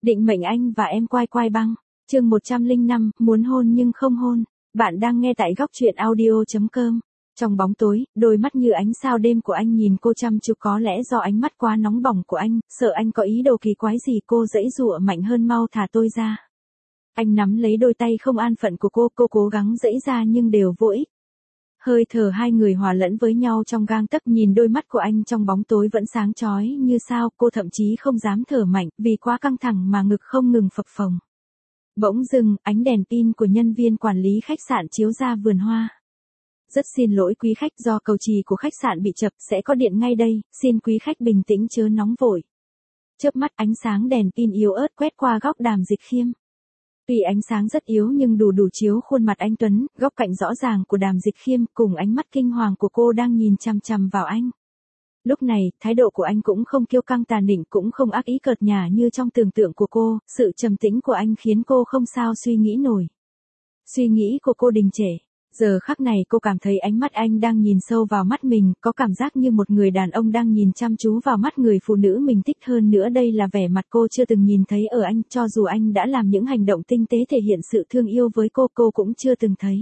Định mệnh anh và em quai quai băng. Chương 105, muốn hôn nhưng không hôn. Bạn đang nghe tại góc truyện audio.com. Trong bóng tối, đôi mắt như ánh sao đêm của anh nhìn cô chăm chú, có lẽ do ánh mắt quá nóng bỏng của anh, sợ anh có ý đồ kỳ quái gì, cô giãy giụa mạnh hơn, mau thả tôi ra. Anh nắm lấy đôi tay không an phận của cô cố gắng giãy ra nhưng đều vô ích. Hơi thở hai người hòa lẫn với nhau trong gang tấc, nhìn đôi mắt của anh trong bóng tối vẫn sáng chói như sao, cô thậm chí không dám thở mạnh, vì quá căng thẳng mà ngực không ngừng phập phồng. Bỗng dưng, ánh đèn pin của nhân viên quản lý khách sạn chiếu ra vườn hoa. Rất xin lỗi quý khách, do cầu chì của khách sạn bị chập, sẽ có điện ngay đây, xin quý khách bình tĩnh chớ nóng vội. Chớp mắt, ánh sáng đèn pin yếu ớt quét qua góc Đàm Dịch Khiêm. Tuy ánh sáng rất yếu nhưng đủ chiếu khuôn mặt anh tuấn, góc cạnh rõ ràng của Đàm Dịch Khiêm cùng ánh mắt kinh hoàng của cô đang nhìn chằm chằm vào anh. Lúc này, thái độ của anh cũng không kiêu căng tàn đỉnh, cũng không ác ý cợt nhả như trong tưởng tượng của cô, sự trầm tĩnh của anh khiến cô không sao suy nghĩ nổi. Suy nghĩ của cô đình trệ. Giờ khắc này cô cảm thấy ánh mắt anh đang nhìn sâu vào mắt mình, có cảm giác như một người đàn ông đang nhìn chăm chú vào mắt người phụ nữ mình thích, hơn nữa đây là vẻ mặt cô chưa từng nhìn thấy ở anh, cho dù anh đã làm những hành động tinh tế thể hiện sự thương yêu với cô cũng chưa từng thấy.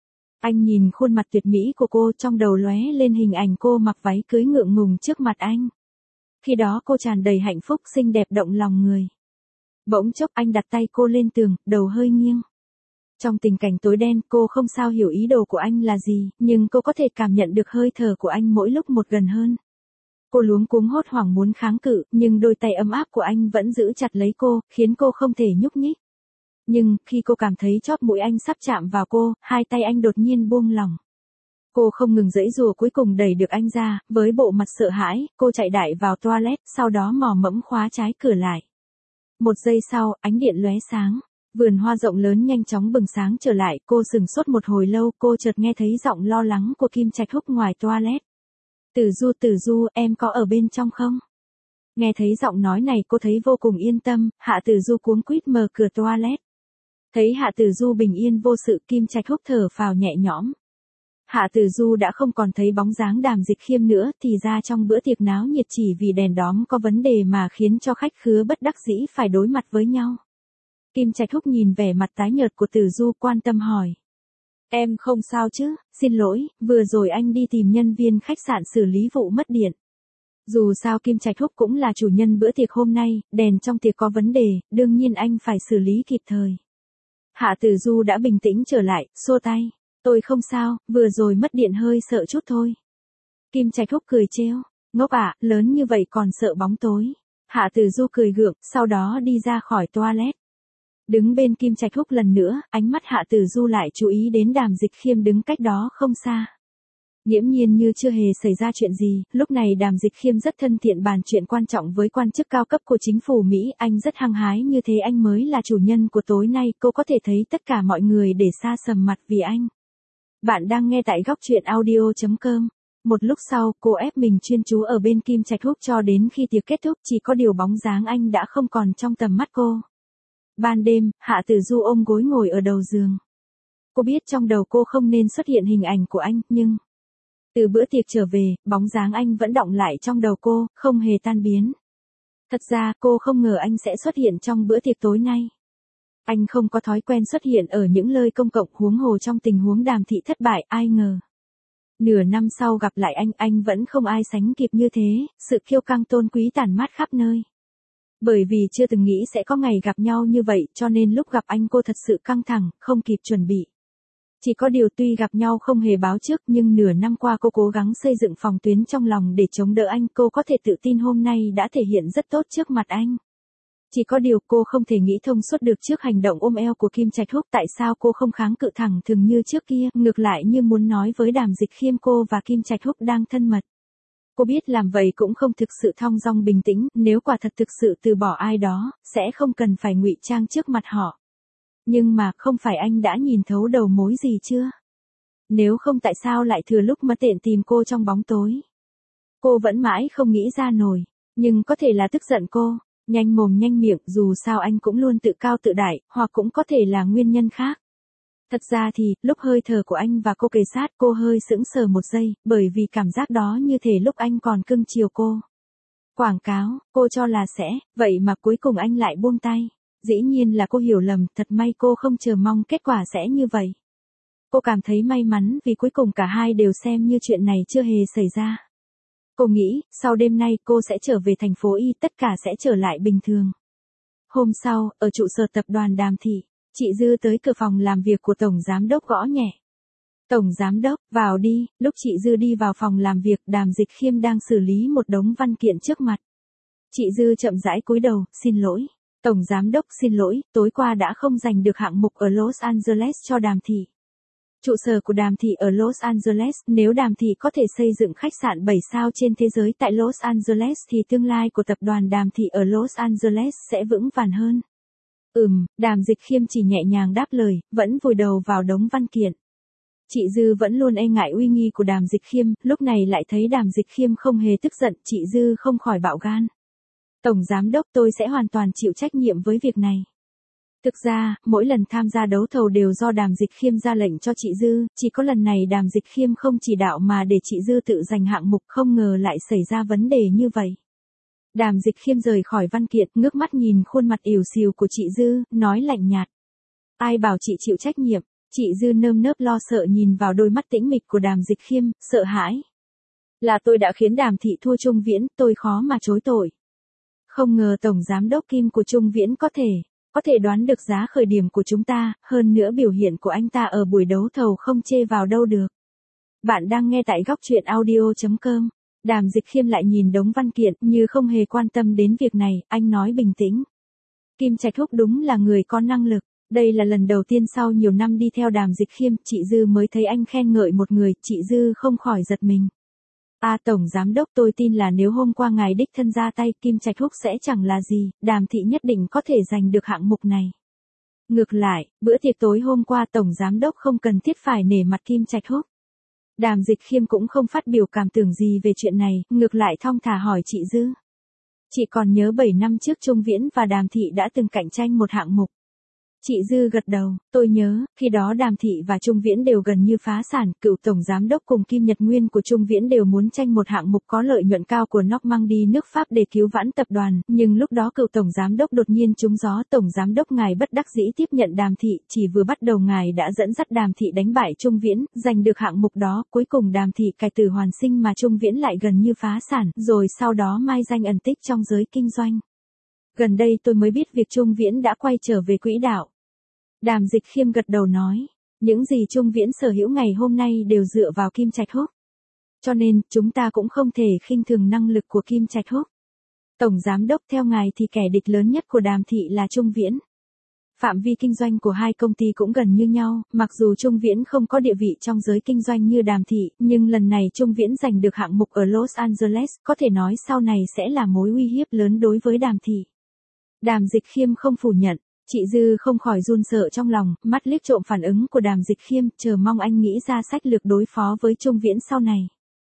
Anh nhìn khuôn mặt tuyệt mỹ của cô, trong đầu lóe lên hình ảnh cô mặc váy cưới ngượng ngùng trước mặt anh. Khi đó cô tràn đầy hạnh phúc, xinh đẹp động lòng người. Bỗng chốc anh đặt tay cô lên tường, đầu hơi nghiêng. Trong tình cảnh tối đen, cô không sao hiểu ý đồ của anh là gì, nhưng cô có thể cảm nhận được hơi thở của anh mỗi lúc một gần hơn. Cô luống cuống hốt hoảng muốn kháng cự, nhưng đôi tay ấm áp của anh vẫn giữ chặt lấy cô, khiến cô không thể nhúc nhích. Nhưng, khi cô cảm thấy chóp mũi anh sắp chạm vào cô, hai tay anh đột nhiên buông lỏng. Cô không ngừng giãy giụa, cuối cùng đẩy được anh ra, với bộ mặt sợ hãi, cô chạy đại vào toilet, sau đó mò mẫm khóa trái cửa lại. Một giây sau, ánh điện lóe sáng. Vườn hoa rộng lớn nhanh chóng bừng sáng trở lại, cô sửng sốt một hồi lâu, cô chợt nghe thấy giọng lo lắng của Kim Trạch Húc ngoài toilet. Tử Du, em có ở bên trong không? Nghe thấy giọng nói này cô thấy vô cùng yên tâm, Hạ Tử Du cuống quýt mở cửa toilet. Thấy Hạ Tử Du bình yên vô sự, Kim Trạch Húc thở phào nhẹ nhõm. Hạ Tử Du đã không còn thấy bóng dáng Đàm Dịch Khiêm nữa, thì ra trong bữa tiệc náo nhiệt chỉ vì đèn đóm có vấn đề mà khiến cho khách khứa bất đắc dĩ phải đối mặt với nhau. Kim Trạch Húc nhìn vẻ mặt tái nhợt của Tử Du, quan tâm hỏi. Em không sao chứ? Xin lỗi, vừa rồi anh đi tìm nhân viên khách sạn xử lý vụ mất điện. Dù sao Kim Trạch Húc cũng là chủ nhân bữa tiệc hôm nay, đèn trong tiệc có vấn đề, đương nhiên anh phải xử lý kịp thời. Hạ Tử Du đã bình tĩnh trở lại, xua tay. Tôi không sao, vừa rồi mất điện hơi sợ chút thôi. Kim Trạch Húc cười trêu. Ngốc ạ, lớn như vậy còn sợ bóng tối. Hạ Tử Du cười gượng, sau đó đi ra khỏi toilet. Đứng bên Kim Trạch Húc lần nữa, ánh mắt Hạ Tử Du lại chú ý đến Đàm Dịch Khiêm đứng cách đó không xa. Nghiễm nhiên như chưa hề xảy ra chuyện gì, lúc này Đàm Dịch Khiêm rất thân thiện bàn chuyện quan trọng với quan chức cao cấp của chính phủ Mỹ, anh rất hăng hái, như thế anh mới là chủ nhân của tối nay, cô có thể thấy tất cả mọi người để xa sầm mặt vì anh. Bạn đang nghe tại góc truyện audio.com. Một lúc sau, cô ép mình chuyên chú ở bên Kim Trạch Húc cho đến khi tiệc kết thúc, chỉ có điều bóng dáng anh đã không còn trong tầm mắt cô. Ban đêm, Hạ Tử Du ôm gối ngồi ở đầu giường. Cô biết trong đầu cô không nên xuất hiện hình ảnh của anh, nhưng từ bữa tiệc trở về, bóng dáng anh vẫn đọng lại trong đầu cô, không hề tan biến. Thật ra, cô không ngờ anh sẽ xuất hiện trong bữa tiệc tối nay. Anh không có thói quen xuất hiện ở những nơi công cộng, huống hồ trong tình huống Đàm thị thất bại, ai ngờ. Nửa năm sau gặp lại anh vẫn không ai sánh kịp như thế, sự kiêu căng tôn quý tản mát khắp nơi. Bởi vì chưa từng nghĩ sẽ có ngày gặp nhau như vậy, cho nên lúc gặp anh cô thật sự căng thẳng, không kịp chuẩn bị. Chỉ có điều tuy gặp nhau không hề báo trước, nhưng nửa năm qua cô cố gắng xây dựng phòng tuyến trong lòng để chống đỡ anh, cô có thể tự tin hôm nay đã thể hiện rất tốt trước mặt anh. Chỉ có điều cô không thể nghĩ thông suốt được trước hành động ôm eo của Kim Trạch Húc, tại sao cô không kháng cự thẳng thừng như trước kia, ngược lại như muốn nói với Đàm Dịch Khiêm cô và Kim Trạch Húc đang thân mật. Cô biết làm vậy cũng không thực sự thong dong bình tĩnh, nếu quả thật thực sự từ bỏ ai đó, sẽ không cần phải ngụy trang trước mặt họ. Nhưng mà không phải anh đã nhìn thấu đầu mối gì chưa? Nếu không tại sao lại thừa lúc mất tiện tìm cô trong bóng tối? Cô vẫn mãi không nghĩ ra nổi, nhưng có thể là tức giận cô, nhanh mồm nhanh miệng, dù sao anh cũng luôn tự cao tự đại, hoặc cũng có thể là nguyên nhân khác. Thật ra thì, lúc hơi thở của anh và cô kề sát, cô hơi sững sờ một giây, bởi vì cảm giác đó như thể lúc anh còn cưng chiều cô. Quảng cáo, cô cho là sẽ, vậy mà cuối cùng anh lại buông tay. Dĩ nhiên là cô hiểu lầm, thật may cô không chờ mong kết quả sẽ như vậy. Cô cảm thấy may mắn vì cuối cùng cả hai đều xem như chuyện này chưa hề xảy ra. Cô nghĩ, sau đêm nay cô sẽ trở về thành phố Y, tất cả sẽ trở lại bình thường. Hôm sau, ở trụ sở tập đoàn Đàm Thị, chị Dư tới cửa phòng làm việc của Tổng Giám đốc gõ nhẹ. Tổng Giám đốc, vào đi. Lúc chị Dư đi vào phòng làm việc, Đàm Dịch Khiêm đang xử lý một đống văn kiện trước mặt. Chị Dư chậm rãi cúi đầu, xin lỗi. Tổng Giám đốc xin lỗi, tối qua đã không giành được hạng mục ở Los Angeles cho Đàm Thị. Trụ sở của Đàm Thị ở Los Angeles, nếu Đàm Thị có thể xây dựng khách sạn 7 sao trên thế giới tại Los Angeles thì tương lai của tập đoàn Đàm Thị ở Los Angeles sẽ vững vàng hơn. Đàm Dịch Khiêm chỉ nhẹ nhàng đáp lời, vẫn vùi đầu vào đống văn kiện. Chị Dư vẫn luôn e ngại uy nghi của Đàm Dịch Khiêm, lúc này lại thấy Đàm Dịch Khiêm không hề tức giận, chị Dư không khỏi bạo gan. Tổng Giám đốc, tôi sẽ hoàn toàn chịu trách nhiệm với việc này. Thực ra, mỗi lần tham gia đấu thầu đều do Đàm Dịch Khiêm ra lệnh cho chị Dư, chỉ có lần này Đàm Dịch Khiêm không chỉ đạo mà để chị Dư tự giành hạng mục, không ngờ lại xảy ra vấn đề như vậy. Đàm Dịch Khiêm rời khỏi văn kiện, ngước mắt nhìn khuôn mặt ỉu xìu của chị Dư, nói lạnh nhạt. Ai bảo chị chịu trách nhiệm? Chị Dư nơm nớp lo sợ nhìn vào đôi mắt tĩnh mịch của Đàm Dịch Khiêm, sợ hãi. Là tôi đã khiến Đàm Thị thua Trung Viễn, tôi khó mà chối tội. Không ngờ Tổng Giám đốc Kim của Trung Viễn có thể đoán được giá khởi điểm của chúng ta, hơn nữa biểu hiện của anh ta ở buổi đấu thầu không chê vào đâu được. Bạn đang nghe tại góc truyện audio.com. Đàm Dịch Khiêm lại nhìn đống văn kiện như không hề quan tâm đến việc này, anh nói bình tĩnh. Kim Trạch Húc đúng là người có năng lực. Đây là lần đầu tiên sau nhiều năm đi theo Đàm Dịch Khiêm, chị Dư mới thấy anh khen ngợi một người, chị Dư không khỏi giật mình. Tổng Giám đốc, tôi tin là nếu hôm qua ngài đích thân ra tay, Kim Trạch Húc sẽ chẳng là gì, Đàm Thị nhất định có thể giành được hạng mục này. Ngược lại, bữa tiệc tối hôm qua Tổng Giám đốc không cần thiết phải nể mặt Kim Trạch Húc. Đàm Dịch Khiêm cũng không phát biểu cảm tưởng gì về chuyện này, ngược lại thong thả hỏi chị Dư. Chị còn nhớ 7 năm trước Trung Viễn và Đàm Thị đã từng cạnh tranh một hạng mục. Chị Dư gật đầu, tôi nhớ, khi đó Đàm Thị và Trung Viễn đều gần như phá sản, cựu Tổng Giám đốc cùng Kim Nhật Nguyên của Trung Viễn đều muốn tranh một hạng mục có lợi nhuận cao của Normandy nước Pháp để cứu vãn tập đoàn, nhưng lúc đó cựu Tổng Giám đốc đột nhiên trúng gió, Tổng Giám đốc ngài bất đắc dĩ tiếp nhận Đàm Thị, chỉ vừa bắt đầu ngài đã dẫn dắt Đàm Thị đánh bại Trung Viễn, giành được hạng mục đó, cuối cùng Đàm Thị cải tử hoàn sinh mà Trung Viễn lại gần như phá sản, rồi sau đó mai danh ẩn tích trong giới kinh doanh. Gần đây tôi mới biết việc Trung Viễn đã quay trở về quỹ đạo. Đàm Dịch Khiêm gật đầu nói, những gì Trung Viễn sở hữu ngày hôm nay đều dựa vào Kim Trạch Húc. Cho nên, chúng ta cũng không thể khinh thường năng lực của Kim Trạch Húc. Tổng Giám đốc, theo ngài thì kẻ địch lớn nhất của Đàm Thị là Trung Viễn. Phạm vi kinh doanh của hai công ty cũng gần như nhau, mặc dù Trung Viễn không có địa vị trong giới kinh doanh như Đàm Thị, nhưng lần này Trung Viễn giành được hạng mục ở Los Angeles, có thể nói sau này sẽ là mối uy hiếp lớn đối với Đàm Thị. Đàm Dịch Khiêm không phủ nhận. Chị Dư không khỏi run sợ trong lòng, mắt liếc trộm phản ứng của Đàm Dịch Khiêm, chờ mong anh nghĩ ra sách lược đối phó với Trung Viễn sau này.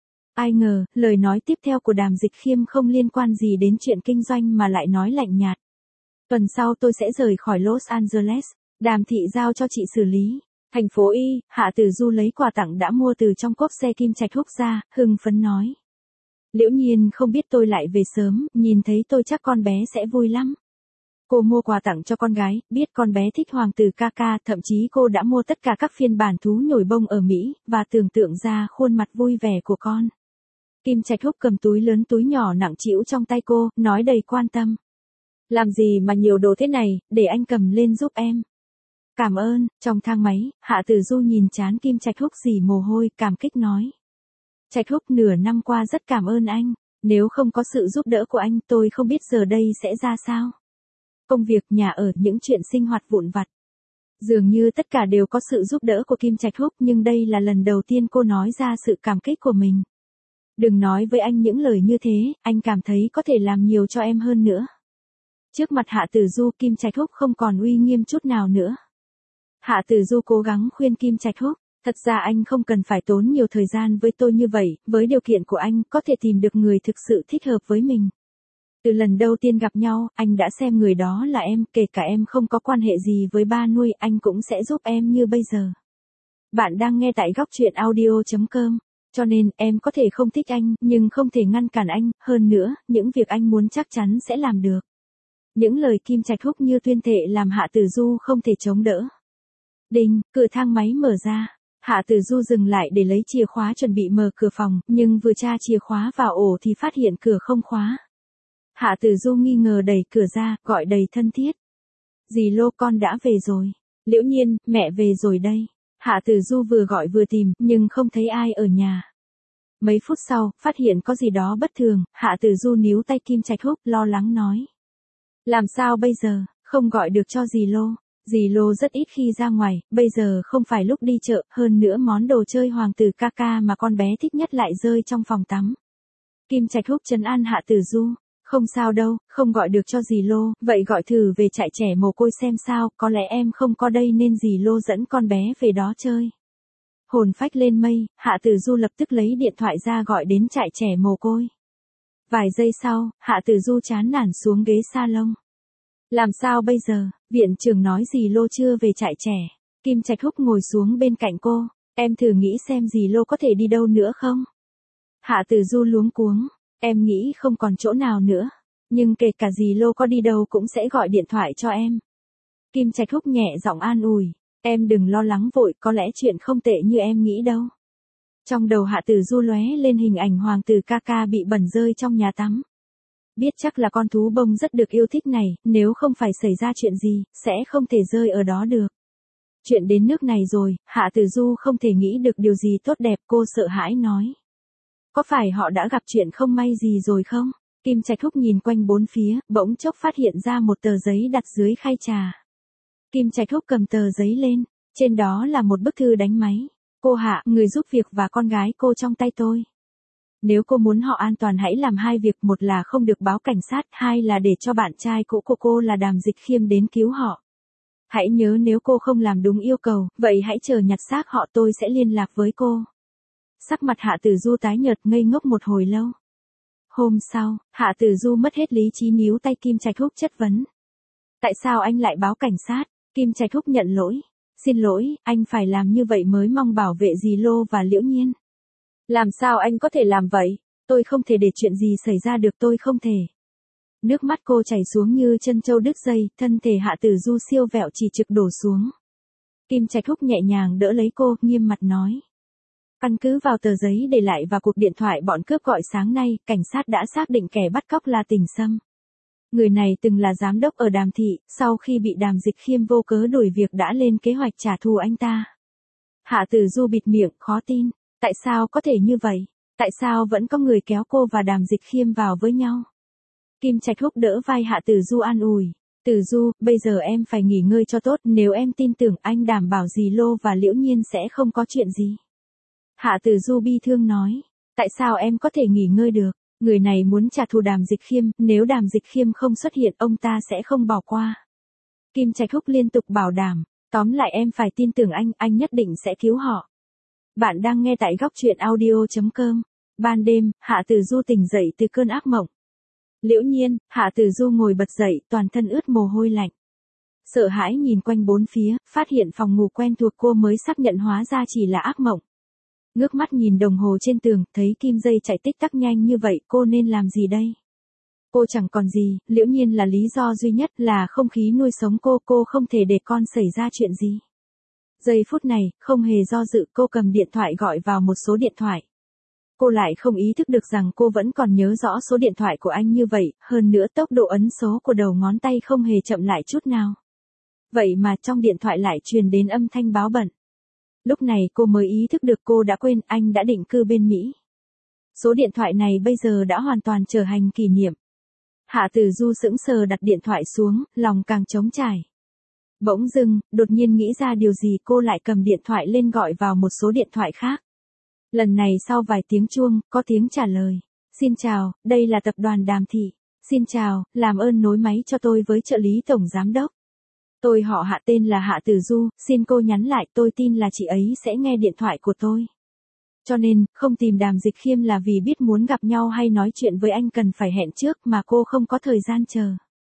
Ai ngờ, lời nói tiếp theo của Đàm Dịch Khiêm không liên quan gì đến chuyện kinh doanh mà lại nói lạnh nhạt. Tuần sau tôi sẽ rời khỏi Los Angeles, Đàm Thị giao cho chị xử lý. Thành phố Y, Hạ Tử Du lấy quà tặng đã mua từ trong cốp xe Kim Trạch Húc ra, hưng phấn nói. Liễu Nhiên không biết tôi lại về sớm, nhìn thấy tôi chắc con bé sẽ vui lắm. Cô mua quà tặng cho con gái, biết con bé thích hoàng tử Kaka, thậm chí cô đã mua tất cả các phiên bản thú nhồi bông ở Mỹ, và tưởng tượng ra khuôn mặt vui vẻ của con. Kim Trạch Húc cầm túi lớn túi nhỏ nặng trĩu trong tay cô, nói đầy quan tâm. Làm gì mà nhiều đồ thế này, để anh cầm lên giúp em. Cảm ơn, trong thang máy, Hạ Tử Du nhìn trán Kim Trạch Húc rỉ mồ hôi, cảm kích nói. Trạch Húc, nửa năm qua rất cảm ơn anh, nếu không có sự giúp đỡ của anh tôi không biết giờ đây sẽ ra sao. Công việc, nhà ở, những chuyện sinh hoạt vụn vặt. Dường như tất cả đều có sự giúp đỡ của Kim Trạch Húc, nhưng đây là lần đầu tiên cô nói ra sự cảm kích của mình. Đừng nói với anh những lời như thế, anh cảm thấy có thể làm nhiều cho em hơn nữa. Trước mặt Hạ Tử Du, Kim Trạch Húc không còn uy nghiêm chút nào nữa. Hạ Tử Du cố gắng khuyên Kim Trạch Húc, thật ra anh không cần phải tốn nhiều thời gian với tôi như vậy, với điều kiện của anh có thể tìm được người thực sự thích hợp với mình. Từ lần đầu tiên gặp nhau, anh đã xem người đó là em, kể cả em không có quan hệ gì với ba nuôi, anh cũng sẽ giúp em như bây giờ. Bạn đang nghe tại góc truyện audio.com. Cho nên, em có thể không thích anh, nhưng không thể ngăn cản anh, hơn nữa, những việc anh muốn chắc chắn sẽ làm được. Những lời Kim Trạch Húc như tuyên thệ làm Hạ Tử Du không thể chống đỡ. Đinh, cửa thang máy mở ra. Hạ Tử Du dừng lại để lấy chìa khóa chuẩn bị mở cửa phòng, nhưng vừa tra chìa khóa vào ổ thì phát hiện cửa không khóa. Hạ Tử Du nghi ngờ đẩy cửa ra, gọi đầy thân thiết. Dì Lô con đã về rồi. Liễu Nhiên, mẹ về rồi đây. Hạ Tử Du vừa gọi vừa tìm, nhưng không thấy ai ở nhà. Mấy phút sau, phát hiện có gì đó bất thường, Hạ Tử Du níu tay Kim Trạch Húc, lo lắng nói. Làm sao bây giờ, không gọi được cho dì Lô. Dì Lô rất ít khi ra ngoài, bây giờ không phải lúc đi chợ, hơn nữa món đồ chơi hoàng tử ca ca mà con bé thích nhất lại rơi trong phòng tắm. Kim Trạch Húc trấn an Hạ Tử Du. Không sao đâu, không gọi được cho dì Lô, vậy gọi thử về trại trẻ mồ côi xem sao, có lẽ em không có đây nên dì Lô dẫn con bé về đó chơi. Hồn phách lên mây, Hạ Tử Du lập tức lấy điện thoại ra gọi đến trại trẻ mồ côi. Vài giây sau, Hạ Tử Du chán nản xuống ghế salon. Làm sao bây giờ, viện trưởng nói dì Lô chưa về trại trẻ. Kim Trạch Húc ngồi xuống bên cạnh cô, em thử nghĩ xem dì Lô có thể đi đâu nữa không? Hạ Tử Du luống cuống. Em nghĩ không còn chỗ nào nữa. Nhưng kể cả dì Lô có đi đâu cũng sẽ gọi điện thoại cho em. Kim Trạch Húc nhẹ giọng an ủi. Em đừng lo lắng vội, có lẽ chuyện không tệ như em nghĩ đâu. Trong đầu Hạ Tử Du lóe lên hình ảnh hoàng tử ca ca bị bẩn rơi trong nhà tắm. Biết chắc là con thú bông rất được yêu thích này, nếu không phải xảy ra chuyện gì, sẽ không thể rơi ở đó được. Chuyện đến nước này rồi, Hạ Tử Du không thể nghĩ được điều gì tốt đẹp, cô sợ hãi nói. Có phải họ đã gặp chuyện không may gì rồi không? Kim Trạch Húc nhìn quanh bốn phía, bỗng chốc phát hiện ra một tờ giấy đặt dưới khay trà. Kim Trạch Húc cầm tờ giấy lên, trên đó là một bức thư đánh máy. Cô Hạ, người giúp việc và con gái cô trong tay tôi. Nếu cô muốn họ an toàn hãy làm hai việc, một là không được báo cảnh sát, hai là để cho bạn trai cũ của cô là Đàm Dịch Khiêm đến cứu họ. Hãy nhớ nếu cô không làm đúng yêu cầu, vậy hãy chờ nhặt xác họ, tôi sẽ liên lạc với cô. Sắc mặt Hạ Tử Du tái nhợt ngây ngốc một hồi lâu. Hôm sau, Hạ Tử Du mất hết lý trí níu tay Kim Trạch Húc chất vấn. Tại sao anh lại báo cảnh sát? Kim Trạch Húc nhận lỗi. Xin lỗi, anh phải làm như vậy mới mong bảo vệ dì Lô và Liễu Nhiên. Làm sao anh có thể làm vậy? Tôi không thể để chuyện gì xảy ra được, tôi không thể. Nước mắt cô chảy xuống như chân trâu đứt dây, thân thể Hạ Tử Du siêu vẹo chỉ trực đổ xuống. Kim Trạch Húc nhẹ nhàng đỡ lấy cô, nghiêm mặt nói. Căn cứ vào tờ giấy để lại và cuộc điện thoại bọn cướp gọi sáng nay, cảnh sát đã xác định kẻ bắt cóc là Tình Sâm. Người này từng là giám đốc ở Đàm Thị, sau khi bị Đàm Dịch Khiêm vô cớ đuổi việc đã lên kế hoạch trả thù anh ta. Hạ Tử Du bịt miệng, khó tin. Tại sao có thể như vậy? Tại sao vẫn có người kéo cô và Đàm Dịch Khiêm vào với nhau? Kim Trạch Húc đỡ vai Hạ Tử Du an ủi. Tử Du, bây giờ em phải nghỉ ngơi cho tốt, nếu em tin tưởng anh đảm bảo dì Lô và Liễu Nhiên sẽ không có chuyện gì. Hạ Tử Du bi thương nói. Tại sao em có thể nghỉ ngơi được? Người này muốn trả thù Đàm Dịch Khiêm, nếu Đàm Dịch Khiêm không xuất hiện ông ta sẽ không bỏ qua. Kim Trạch Húc liên tục bảo đảm. Tóm lại em phải tin tưởng anh nhất định sẽ cứu họ. Bạn đang nghe tại góc truyện audio.com. Ban đêm, Hạ Tử Du tỉnh dậy từ cơn ác mộng. Liễu Nhiên, Hạ Tử Du ngồi bật dậy, toàn thân ướt mồ hôi lạnh. Sợ hãi nhìn quanh bốn phía, phát hiện phòng ngủ quen thuộc cô mới xác nhận hóa ra chỉ là ác mộng. Ngước mắt nhìn đồng hồ trên tường, thấy kim dây chạy tích tắc nhanh như vậy, cô nên làm gì đây? Cô chẳng còn gì, Liễu Nhiên là lý do duy nhất, là không khí nuôi sống cô không thể để con xảy ra chuyện gì. Giây phút này, không hề do dự, cô cầm điện thoại gọi vào một số điện thoại. Cô lại không ý thức được rằng cô vẫn còn nhớ rõ số điện thoại của anh như vậy, hơn nữa tốc độ ấn số của đầu ngón tay không hề chậm lại chút nào. Vậy mà trong điện thoại lại truyền đến âm thanh báo bận. Lúc này cô mới ý thức được cô đã quên anh đã định cư bên Mỹ. Số điện thoại này bây giờ đã hoàn toàn trở thành kỷ niệm. Hạ Tử Du sững sờ đặt điện thoại xuống, lòng càng trống trải. Bỗng dưng, đột nhiên nghĩ ra điều gì, cô lại cầm điện thoại lên gọi vào một số điện thoại khác. Lần này sau vài tiếng chuông, có tiếng trả lời. Xin chào, đây là tập đoàn Đàm Thị. Xin chào, làm ơn nối máy cho tôi với trợ lý tổng giám đốc. Tôi họ Hạ, tên là Hạ Tử Du, xin cô nhắn lại, tôi tin là chị ấy sẽ nghe điện thoại của tôi. Cho nên, không tìm Đàm Dịch Khiêm là vì biết muốn gặp nhau hay nói chuyện với anh cần phải hẹn trước mà cô không có thời gian chờ.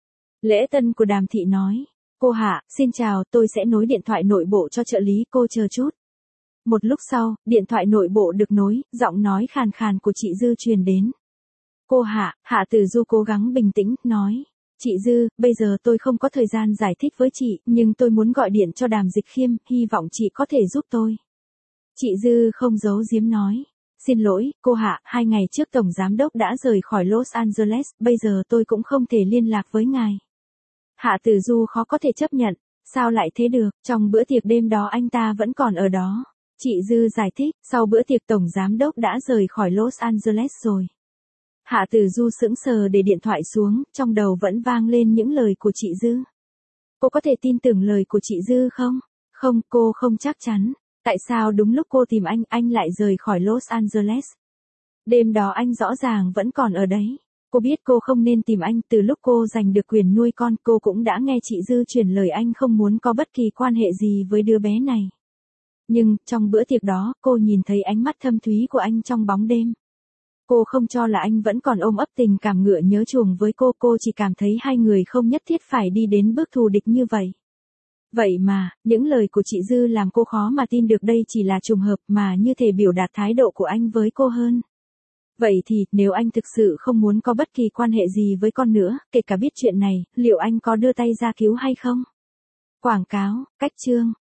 Lễ tân của Đàm Thị nói. Cô Hạ, xin chào, tôi sẽ nối điện thoại nội bộ cho trợ lý, cô chờ chút. Một lúc sau, điện thoại nội bộ được nối, giọng nói khàn khàn của chị Dư truyền đến. Cô Hạ Tử Du cố gắng bình tĩnh, nói. Chị Dư, bây giờ tôi không có thời gian giải thích với chị, nhưng tôi muốn gọi điện cho Đàm Dịch Khiêm, hy vọng chị có thể giúp tôi. Chị Dư không giấu giếm nói. Xin lỗi, cô Hạ, 2 ngày trước Tổng Giám Đốc đã rời khỏi Los Angeles, bây giờ tôi cũng không thể liên lạc với ngài. Hạ Tử Du khó có thể chấp nhận, sao lại thế được, trong bữa tiệc đêm đó anh ta vẫn còn ở đó. Chị Dư giải thích, sau bữa tiệc Tổng Giám Đốc đã rời khỏi Los Angeles rồi. Hạ Tử Du sững sờ để điện thoại xuống, trong đầu vẫn vang lên những lời của chị Dư. Cô có thể tin tưởng lời của chị Dư không? Không, cô không chắc chắn. Tại sao đúng lúc cô tìm anh lại rời khỏi Los Angeles? Đêm đó anh rõ ràng vẫn còn ở đấy. Cô biết cô không nên tìm anh, từ lúc cô giành được quyền nuôi con, cô cũng đã nghe chị Dư truyền lời anh không muốn có bất kỳ quan hệ gì với đứa bé này. Nhưng, trong bữa tiệc đó, cô nhìn thấy ánh mắt thâm thúy của anh trong bóng đêm. Cô không cho là anh vẫn còn ôm ấp tình cảm ngựa nhớ chuồng với cô chỉ cảm thấy hai người không nhất thiết phải đi đến bước thù địch như vậy. Vậy mà, những lời của chị Dư làm cô khó mà tin được đây chỉ là trùng hợp mà như thể biểu đạt thái độ của anh với cô hơn. Vậy thì, nếu anh thực sự không muốn có bất kỳ quan hệ gì với con nữa, kể cả biết chuyện này, liệu anh có đưa tay ra cứu hay không? Quảng cáo, cách chương.